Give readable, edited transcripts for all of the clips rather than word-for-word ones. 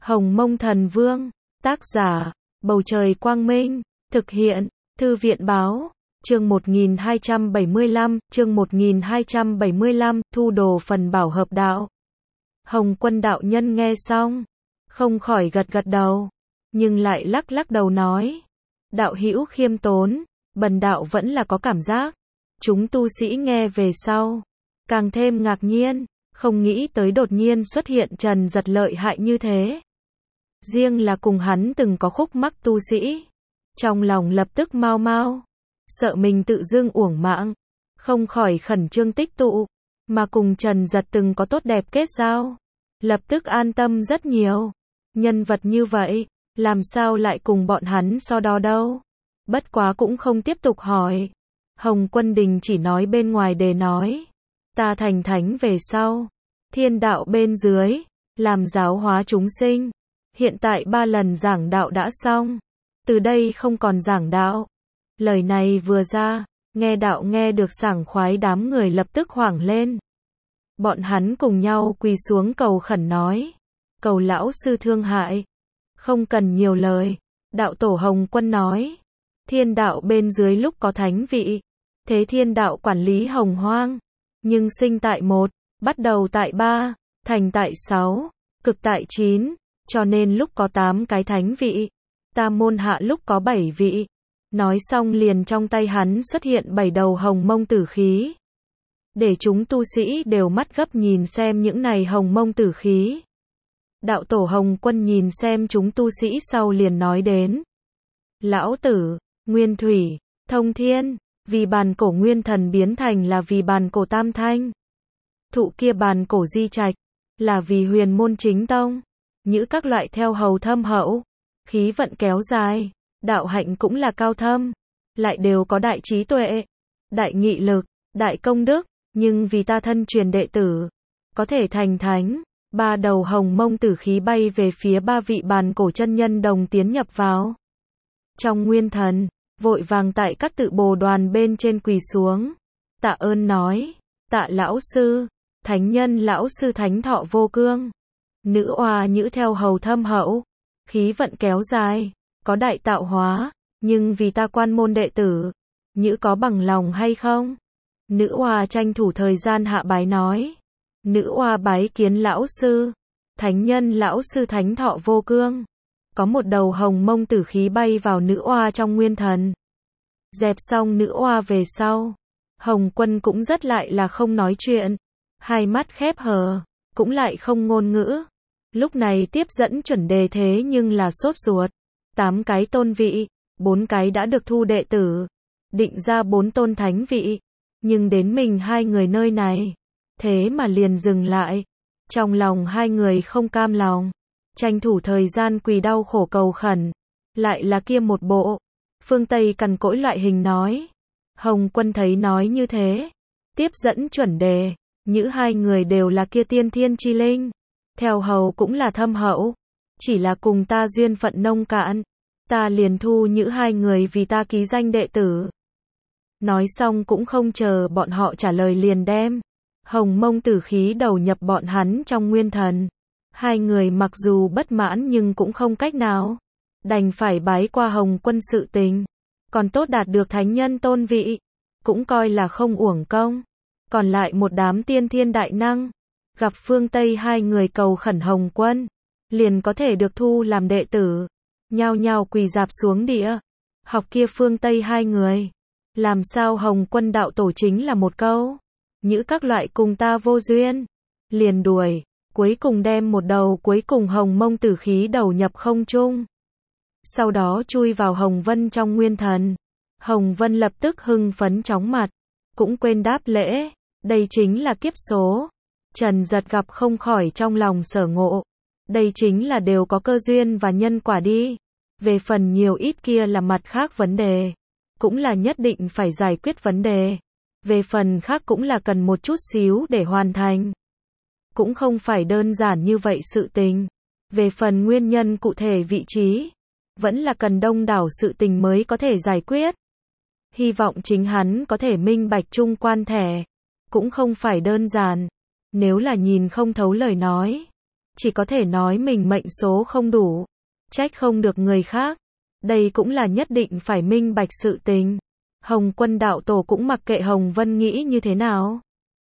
Hồng Mông Thần Vương, tác giả, Bầu Trời Quang Minh, thực hiện, Thư viện Báo, chương 1275, thu đồ phần bảo hợp đạo. Hồng Quân đạo nhân nghe xong, không khỏi gật gật đầu, nhưng lại lắc lắc đầu nói, đạo hữu khiêm tốn, bần đạo vẫn là có cảm giác. Chúng tu sĩ nghe về sau, càng thêm ngạc nhiên, không nghĩ tới đột nhiên xuất hiện Trần Giật lợi hại như thế. Riêng là cùng hắn từng có khúc mắc tu sĩ, trong lòng lập tức mau mau, sợ mình tự dưng uổng mạng, không khỏi khẩn trương tích tụ, mà cùng Trần Giật từng có tốt đẹp kết giao, lập tức an tâm rất nhiều. Nhân vật như vậy, làm sao lại cùng bọn hắn so đo đâu. Bất quá cũng không tiếp tục hỏi. Hồng Quân Đình chỉ nói bên ngoài để nói, ta thành thánh về sau, thiên đạo bên dưới, làm giáo hóa chúng sinh. Hiện tại 3 lần giảng đạo đã xong, từ đây không còn giảng đạo. Lời này vừa ra, nghe đạo nghe được sảng khoái, đám người lập tức hoảng lên. Bọn hắn cùng nhau quỳ xuống cầu khẩn nói, cầu lão sư thương hại. Không cần nhiều lời, đạo tổ Hồng Quân nói, thiên đạo bên dưới lúc có thánh vị, thế thiên đạo quản lý hồng hoang, nhưng sinh tại 1, bắt đầu tại 3, thành tại 6, cực tại 9, cho nên lúc có 8 cái thánh vị, tam môn hạ lúc có 7 vị. Nói xong liền trong tay hắn xuất hiện 7 đầu hồng mông tử khí. Để chúng tu sĩ đều mắt gấp nhìn xem những này hồng mông tử khí. Đạo tổ Hồng Quân nhìn xem chúng tu sĩ sau liền nói đến, lão tử, nguyên thủy, thông thiên, vì bàn cổ nguyên thần biến thành là vì bàn cổ tam thanh. Thụ kia bàn cổ di trạch, là vì huyền môn chính tông. Nhữ các loại theo hầu thâm hậu, khí vận kéo dài, đạo hạnh cũng là cao thâm, lại đều có đại trí tuệ, đại nghị lực, đại công đức, nhưng vì ta thân truyền đệ tử, có thể thành thánh. 3 đầu hồng mông tử khí bay về phía 3 vị bàn cổ chân nhân đồng tiến nhập vào trong nguyên thần, vội vàng tại các tự bồ đoàn bên trên quỳ xuống, tạ ơn nói, tạ lão sư, thánh nhân lão sư thánh thọ vô cương. Nữ oa nhữ theo hầu thâm hậu, khí vận kéo dài, có đại tạo hóa, nhưng vì ta quan môn đệ tử, nhữ có bằng lòng hay không? Nữ oa tranh thủ thời gian hạ bái nói, nữ oa bái kiến lão sư, thánh nhân lão sư thánh thọ vô cương. Có một đầu hồng mông tử khí bay vào nữ oa trong nguyên thần. Dẹp xong nữ oa về sau, Hồng Quân cũng rất lại là không nói chuyện, hai mắt khép hờ, cũng lại không ngôn ngữ. Lúc này tiếp dẫn chuẩn đề thế nhưng là sốt ruột, 8 cái tôn vị, 4 cái đã được thu đệ tử, định ra 4 tôn thánh vị, nhưng đến mình 2 người nơi này, thế mà liền dừng lại. Trong lòng 2 người không cam lòng, tranh thủ thời gian quỳ đau khổ cầu khẩn, lại là kia một bộ phương Tây cằn cỗi loại hình nói. Hồng Quân thấy nói như thế, tiếp dẫn chuẩn đề, những 2 người đều là kia tiên thiên chi linh, theo hầu cũng là thâm hậu, chỉ là cùng ta duyên phận nông cạn, ta liền thu những 2 người vì ta ký danh đệ tử. Nói xong cũng không chờ bọn họ trả lời liền đem hồng mông tử khí đầu nhập bọn hắn trong nguyên thần. 2 người mặc dù bất mãn nhưng cũng không cách nào, đành phải bái qua Hồng Quân sự tình, còn tốt đạt được thánh nhân tôn vị, cũng coi là không uổng công. Còn lại một đám tiên thiên đại năng, gặp phương Tây 2 người cầu khẩn Hồng Quân, liền có thể được thu làm đệ tử, nhao nhao quỳ rạp xuống địa, học kia phương Tây 2 người. Làm sao Hồng Quân đạo tổ chính là một câu, nhữ các loại cùng ta vô duyên, liền đuổi, cuối cùng đem một đầu cuối cùng hồng mông tử khí đầu nhập không trung. Sau đó chui vào Hồng Vân trong nguyên thần. Hồng Vân lập tức hưng phấn chóng mặt, cũng quên đáp lễ, đây chính là kiếp số. Trần Giật gặp không khỏi trong lòng sở ngộ, đây chính là đều có cơ duyên và nhân quả đi. Về phần nhiều ít kia là mặt khác vấn đề, cũng là nhất định phải giải quyết vấn đề. Về phần khác cũng là cần một chút xíu để hoàn thành, cũng không phải đơn giản như vậy sự tình. Về phần nguyên nhân cụ thể vị trí, vẫn là cần đông đảo sự tình mới có thể giải quyết. Hy vọng chính hắn có thể minh bạch chung quan thể, cũng không phải đơn giản. Nếu là nhìn không thấu lời nói, chỉ có thể nói mình mệnh số không đủ, trách không được người khác. Đây cũng là nhất định phải minh bạch sự tình. Hồng Quân đạo tổ cũng mặc kệ Hồng Vân nghĩ như thế nào.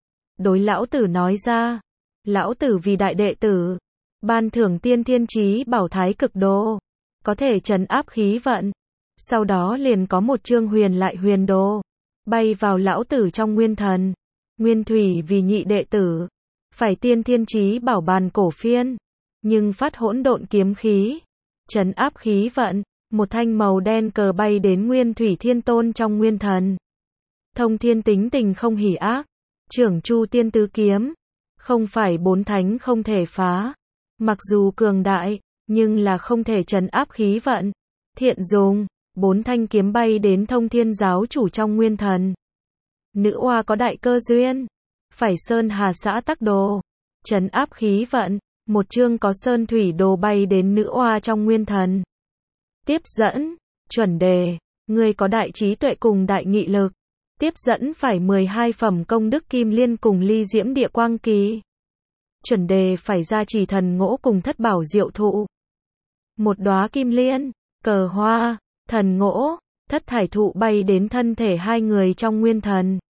Đối lão tử nói ra, lão tử vì đại đệ tử, ban thưởng tiên thiên chí bảo thái cực đồ, có thể trấn áp khí vận. Sau đó liền có một chương huyền lại huyền đồ, bay vào lão tử trong nguyên thần. Nguyên thủy vì nhị đệ tử, phải tiên thiên chí bảo bàn cổ phiên, nhưng phát hỗn độn kiếm khí, trấn áp khí vận. Một thanh màu đen cờ bay đến Nguyên Thủy Thiên Tôn trong nguyên thần. Thông Thiên tính tình không hỉ ác, trưởng Chu Tiên tứ kiếm, không phải bốn thánh không thể phá, mặc dù cường đại, nhưng là không thể trấn áp khí vận. Thiện dùng, bốn thanh kiếm bay đến Thông Thiên giáo chủ trong nguyên thần. Nữ oa có đại cơ duyên, phải Sơn Hà xã tắc đồ, trấn áp khí vận. Một chương có Sơn Thủy đồ bay đến nữ oa trong nguyên thần. Tiếp dẫn, chuẩn đề, ngươi có đại trí tuệ cùng đại nghị lực. Tiếp dẫn phải 12 phẩm công đức kim liên cùng ly diễm địa quang kỳ. Chuẩn đề phải gia trì thần ngỗ cùng thất bảo diệu thụ. Một đóa kim liên, cờ hoa, thần ngỗ, thất thải thụ bay đến thân thể hai người trong nguyên thần.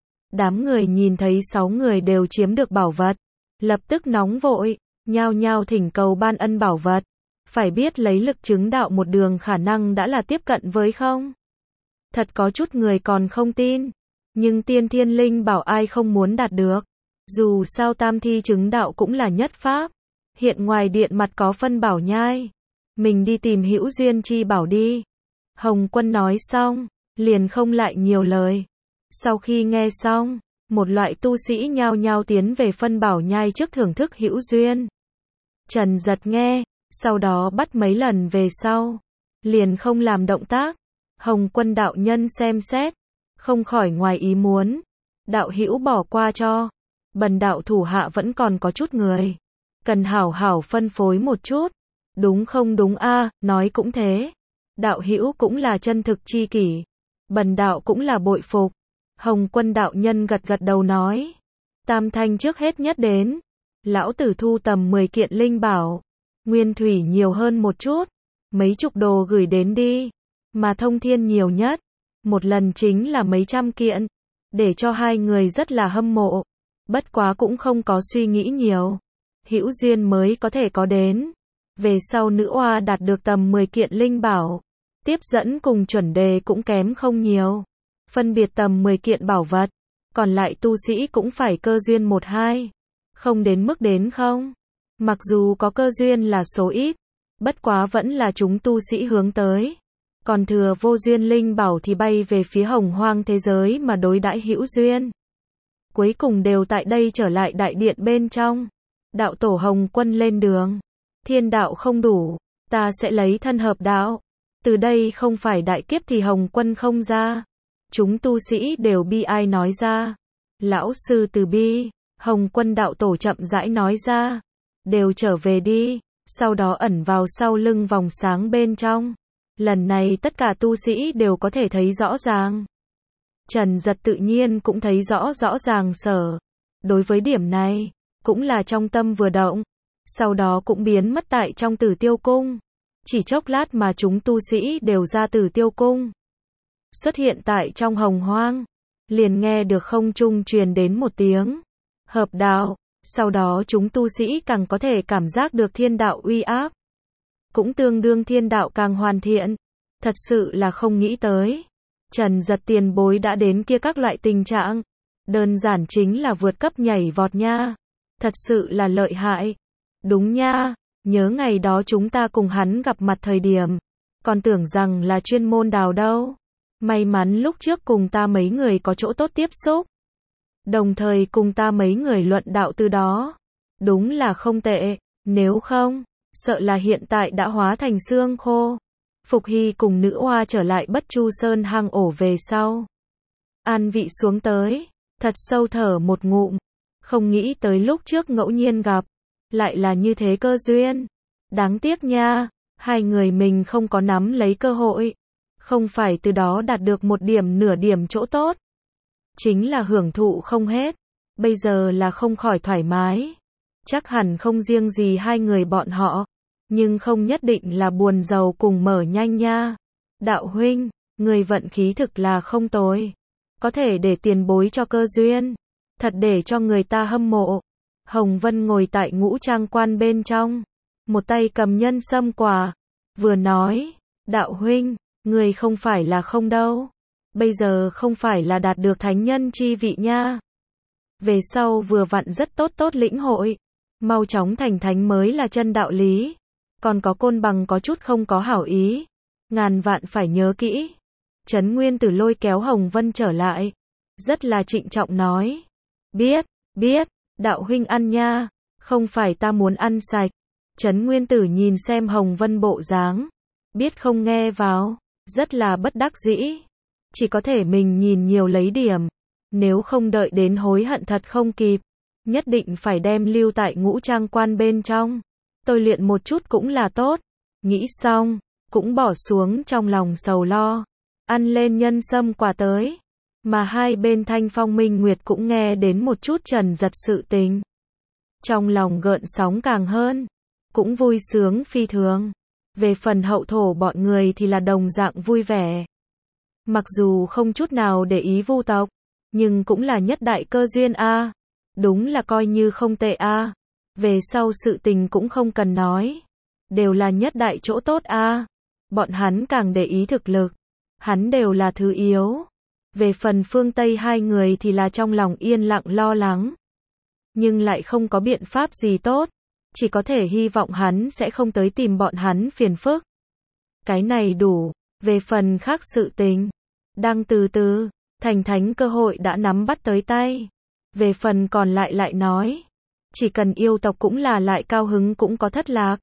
Đám người nhìn thấy 6 người đều chiếm được bảo vật, lập tức nóng vội, nhao nhao thỉnh cầu ban ân bảo vật. Phải biết lấy lực chứng đạo một đường khả năng đã là tiếp cận với không. Thật có chút người còn không tin. Nhưng tiên thiên linh bảo ai không muốn đạt được. Dù sao tam thi chứng đạo cũng là nhất pháp. Hiện ngoài điện mặt có phân bảo nhai. Mình đi tìm hữu duyên chi bảo đi. Hồng Quân nói xong, liền không lại nhiều lời. Sau khi nghe xong, một loại tu sĩ nhao nhao tiến về phân bảo nhai trước thưởng thức hữu duyên. Trần Giật nghe, sau đó bắt mấy lần về sau, liền không làm động tác. Hồng Quân đạo nhân xem xét, không khỏi ngoài ý muốn. Đạo hữu bỏ qua cho, bần đạo thủ hạ vẫn còn có chút người, cần hảo hảo phân phối một chút. Đúng không đúng a, nói cũng thế. Đạo hữu cũng là chân thực chi kỷ, bần đạo cũng là bội phục. Hồng Quân đạo nhân gật gật đầu nói, tam thanh trước hết nhất đến, lão tử thu tầm 10 kiện linh bảo. Nguyên thủy nhiều hơn một chút, mấy chục đồ gửi đến đi, mà thông thiên nhiều nhất, một lần chính là mấy trăm kiện, để cho hai người rất là hâm mộ, bất quá cũng không có suy nghĩ nhiều, hữu duyên mới có thể có đến. Về sau nữ oa đạt được tầm 10 kiện linh bảo, tiếp dẫn cùng chuẩn đề cũng kém không nhiều, phân biệt tầm 10 kiện bảo vật, còn lại tu sĩ cũng phải cơ duyên 1-2, không đến mức đến không. Mặc dù có cơ duyên là số ít, bất quá vẫn là chúng tu sĩ hướng tới. Còn thừa vô duyên linh bảo thì bay về phía hồng hoang thế giới mà đối đãi hữu duyên. Cuối cùng đều tại đây trở lại đại điện bên trong. Đạo tổ Hồng Quân lên đường. Thiên đạo không đủ, ta sẽ lấy thân hợp đạo. Từ đây không phải đại kiếp thì Hồng Quân không ra. Chúng tu sĩ đều bi ai nói ra. Lão sư từ bi, Hồng Quân đạo tổ chậm rãi nói ra. Đều trở về đi, sau đó ẩn vào sau lưng vòng sáng bên trong. Lần này tất cả tu sĩ đều có thể thấy rõ ràng. Trần Giật tự nhiên cũng thấy rõ ràng sở. Đối với điểm này, cũng là trong tâm vừa động. Sau đó cũng biến mất tại trong Tử Tiêu Cung. Chỉ chốc lát mà chúng tu sĩ đều ra Tử Tiêu Cung. Xuất hiện tại trong hồng hoang. Liền nghe được không trung truyền đến một tiếng hợp đạo. Sau đó chúng tu sĩ càng có thể cảm giác được thiên đạo uy áp. Cũng tương đương thiên đạo càng hoàn thiện. Thật sự là không nghĩ tới. Trần Giật tiền bối đã đến kia các loại tình trạng. Đơn giản chính là vượt cấp nhảy vọt nha. Thật sự là lợi hại. Đúng nha, nhớ ngày đó chúng ta cùng hắn gặp mặt thời điểm. Còn tưởng rằng là chuyên môn đào đâu. May mắn lúc trước cùng ta mấy người có chỗ tốt tiếp xúc. Đồng thời cùng ta mấy người luận đạo từ đó. Đúng là không tệ, nếu không, sợ là hiện tại đã hóa thành xương khô. Phục Hy cùng nữ oa trở lại Bất Chu Sơn hang ổ về sau. An vị xuống tới, thật sâu thở một ngụm. Không nghĩ tới lúc trước ngẫu nhiên gặp, lại là như thế cơ duyên. Đáng tiếc nha, hai người mình không có nắm lấy cơ hội. Không phải từ đó đạt được một điểm nửa điểm chỗ tốt. Chính là hưởng thụ không hết. Bây giờ là không khỏi thoải mái. chắc hẳn không riêng gì hai người bọn họ, nhưng không nhất định là buồn giàu cùng mở nhanh nha. Đạo huynh, người vận khí thực là không tồi, có thể để tiền bối cho cơ duyên, thật để cho người ta hâm mộ. Hồng Vân ngồi tại ngũ trang quan bên trong, một tay cầm nhân sâm quả, vừa nói, đạo huynh, người không phải là không đâu, bây giờ không phải là đạt được thánh nhân chi vị nha. Về sau vừa vặn rất tốt lĩnh hội, mau chóng thành thánh mới là chân đạo lý, còn có côn bằng có chút không có hảo ý, ngàn vạn phải nhớ kỹ. Trấn Nguyên Tử lôi kéo Hồng Vân trở lại, rất là trịnh trọng nói, biết, đạo huynh ăn nha, không phải ta muốn ăn sạch. Trấn Nguyên Tử nhìn xem Hồng Vân bộ dáng, biết không nghe vào, rất là bất đắc dĩ, chỉ có thể mình nhìn nhiều lấy điểm, nếu không đợi đến hối hận thật không kịp, nhất định phải đem lưu tại ngũ trang quan bên trong, tôi luyện một chút cũng là tốt. Nghĩ xong, cũng bỏ xuống trong lòng sầu lo, ăn lên nhân sâm quả tới, mà hai bên Thanh Phong Minh Nguyệt cũng nghe đến một chút trần giật sự tình. Trong lòng gợn sóng càng hơn, cũng vui sướng phi thường. Về phần hậu thổ bọn người thì là đồng dạng vui vẻ. Mặc dù không chút nào để ý Vu tộc, nhưng cũng là nhất đại cơ duyên a, đúng là coi như không tệ a. Về sau sự tình cũng không cần nói, đều là nhất đại chỗ tốt a. Bọn hắn càng để ý thực lực, hắn đều là thứ yếu. Về phần phương Tây hai người thì là trong lòng yên lặng lo lắng, nhưng lại không có biện pháp gì tốt, chỉ có thể hy vọng hắn sẽ không tới tìm bọn hắn phiền phức. Cái này đủ, về phần khác sự tình, đang từ từ, thành thánh cơ hội đã nắm bắt tới tay. Về phần còn lại nói, chỉ cần yêu tộc cũng là lại cao hứng cũng có thất lạc.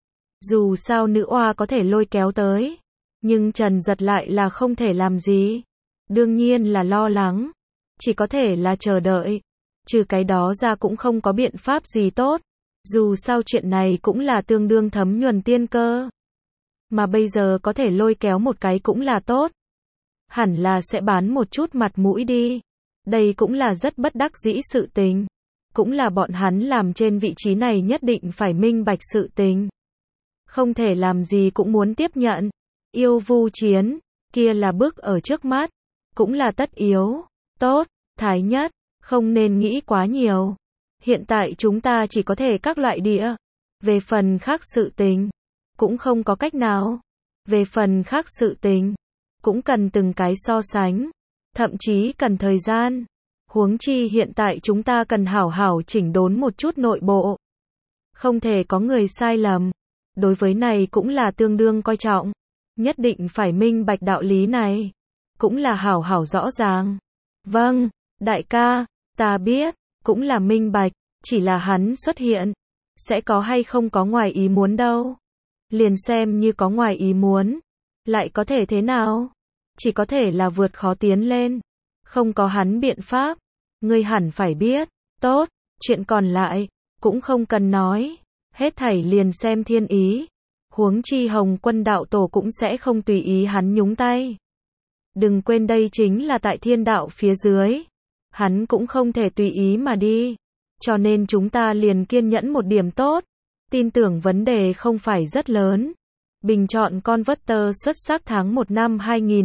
Dù sao nữ oa có thể lôi kéo tới, nhưng Trần Giật lại là không thể làm gì. Đương nhiên là lo lắng, chỉ có thể là chờ đợi. Trừ cái đó ra cũng không có biện pháp gì tốt. Dù sao chuyện này cũng là tương đương thấm nhuần tiên cơ. Mà bây giờ có thể lôi kéo một cái cũng là tốt. Hẳn là sẽ bán một chút mặt mũi đi. Đây cũng là rất bất đắc dĩ sự tình. Cũng là bọn hắn làm trên vị trí này nhất định phải minh bạch sự tình. Không thể làm gì cũng muốn tiếp nhận. Yêu vu chiến, kia là bước ở trước mắt. Cũng là tất yếu. Tốt, thái nhất, không nên nghĩ quá nhiều. Hiện tại chúng ta chỉ có thể các loại địa. Về phần khác sự tình, cũng không có cách nào. Về phần khác sự tình, cũng cần từng cái so sánh. Thậm chí cần thời gian. Huống chi hiện tại chúng ta cần hảo hảo chỉnh đốn một chút nội bộ. Không thể có người sai lầm. Đối với này cũng là tương đương coi trọng. Nhất định phải minh bạch đạo lý này. Cũng là hảo hảo rõ ràng. Vâng, đại ca, ta biết, cũng là minh bạch, chỉ là hắn xuất hiện. Sẽ có hay không có ngoài ý muốn đâu. Liền xem như có ngoài ý muốn. Lại có thể thế nào? Chỉ có thể là vượt khó tiến lên. Không có hắn biện pháp. Ngươi hẳn phải biết. Tốt, chuyện còn lại, cũng không cần nói. Hết thảy liền xem thiên ý. Huống chi Hồng Quân đạo tổ cũng sẽ không tùy ý hắn nhúng tay. Đừng quên đây chính là tại thiên đạo phía dưới. Hắn cũng không thể tùy ý mà đi. Cho nên chúng ta liền kiên nhẫn một điểm tốt. Tin tưởng vấn đề không phải rất lớn. Bình chọn Converter xuất sắc tháng 1 năm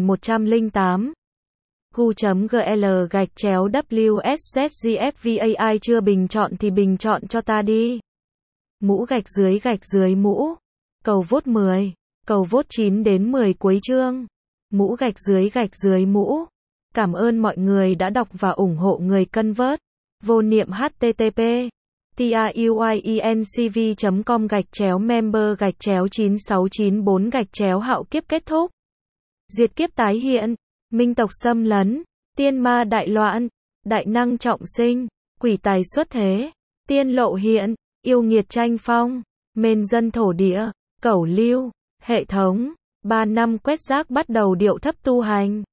2108. gu.gl/WSZGFVAI chưa bình chọn thì bình chọn cho ta đi. Mũ gạch dưới mũ. Cầu vote 10. Cầu vote 9 đến 10 cuối chương. Mũ gạch dưới mũ. Cảm ơn mọi người đã đọc và ủng hộ người Convert. Vô niệm http tiuyecom/member/9694 hạo kiếp kết thúc. Diệt kiếp tái hiện. Minh tộc xâm lấn. Tiên ma đại loạn. Đại năng trọng sinh. Quỷ tài xuất thế. Tiên lộ hiện. Yêu nghiệt tranh phong. Mên dân thổ địa. Cẩu lưu. Hệ thống. 3 năm quét rác bắt đầu điệu thấp tu hành.